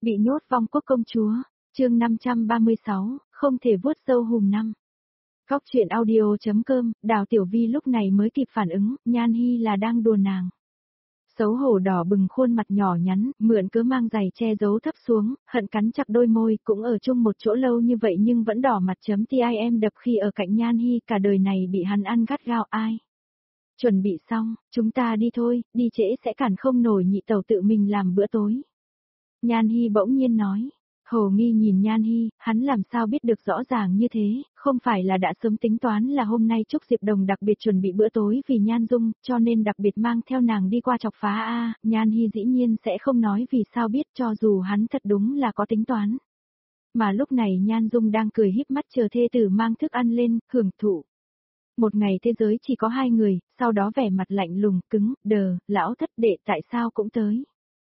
Bị nhốt vong quốc công chúa, chương 536, không thể vuốt râu hùm năm. Góc truyện audio.com, Đào Tiểu Vi lúc này mới kịp phản ứng, Nhan Hi là đang đùa nàng. Xấu hổ đỏ bừng khuôn mặt nhỏ nhắn, mượn cớ mang giày che giấu thấp xuống, hận cắn chặt đôi môi, cũng ở chung một chỗ lâu như vậy nhưng vẫn đỏ mặt chấm tim đập khi ở cạnh Nhan Hi, cả đời này bị hắn ăn gắt gao ai. Chuẩn bị xong, chúng ta đi thôi, đi trễ sẽ cản không nổi nhị tẩu tự mình làm bữa tối. Nhan Hi bỗng nhiên nói. Hồ Nghi nhìn Nhan Hi, hắn làm sao biết được rõ ràng như thế, không phải là đã sớm tính toán là hôm nay Trúc Diệp Đồng đặc biệt chuẩn bị bữa tối vì Nhan Dung, cho nên đặc biệt mang theo nàng đi qua chọc phá a. Nhan Hi dĩ nhiên sẽ không nói vì sao biết cho dù hắn thật đúng là có tính toán. Mà lúc này Nhan Dung đang cười híp mắt chờ thê tử mang thức ăn lên, hưởng thụ. Một ngày thế giới chỉ có hai người, sau đó vẻ mặt lạnh lùng, cứng, đờ, lão thất đệ tại sao cũng tới.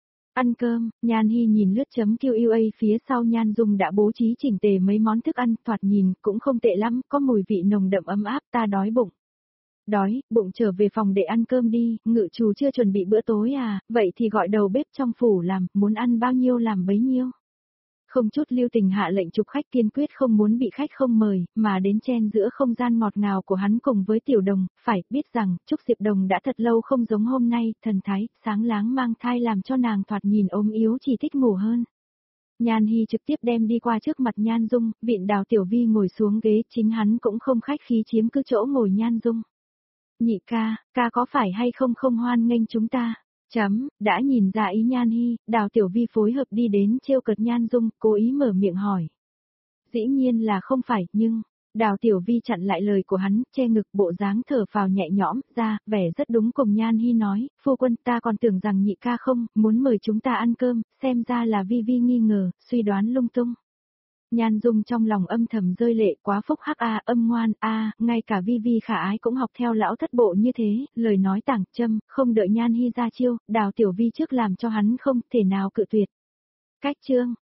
Ăn cơm, Nhan Hi nhìn lướt chấm QUA phía sau Nhan Dung đã bố trí chỉnh tề mấy món thức ăn, thoạt nhìn cũng không tệ lắm, có mùi vị nồng đậm ấm áp, ta đói bụng. Đói, bụng trở về phòng để ăn cơm đi, ngự chủ chưa chuẩn bị bữa tối à, vậy thì gọi đầu bếp trong phủ làm, muốn ăn bao nhiêu làm bấy nhiêu. Không chút lưu tình hạ lệnh chụp khách kiên quyết không muốn bị khách không mời, mà đến chen giữa không gian ngọt ngào của hắn cùng với Tiểu Đồng, phải biết rằng, Trúc Diệp Đồng đã thật lâu không giống hôm nay, thần thái, sáng láng mang thai làm cho nàng thoạt nhìn ốm yếu chỉ thích ngủ hơn. Nhan Hi trực tiếp đem đi qua trước mặt Nhan Dung, viện Đào Tiểu Vi ngồi xuống ghế, chính hắn cũng không khách khí chiếm cứ chỗ ngồi Nhan Dung. Nhị ca, ca có phải hay không không hoan nghênh chúng ta? Đã nhìn ra ý Nhan Hi, Đào Tiểu Vi phối hợp đi đến trêu cợt Nhan Dung, cố ý mở miệng hỏi. Dĩ nhiên là không phải, nhưng, Đào Tiểu Vi chặn lại lời của hắn, che ngực bộ dáng thở phào nhẹ nhõm, ra, vẻ rất đúng cùng Nhan Hi nói, phu quân ta còn tưởng rằng nhị ca không, muốn mời chúng ta ăn cơm, xem ra là Vi Vi nghi ngờ, suy đoán lung tung. Nhan Dung trong lòng âm thầm rơi lệ quá phúc hắc a, âm ngoan a, ngay cả Vi Vi khả ái cũng học theo lão thất bộ như thế, lời nói tảng châm, không đợi Nhan Hi ra chiêu, Đào Tiểu Vi trước làm cho hắn không thể nào cự tuyệt. Cách chương,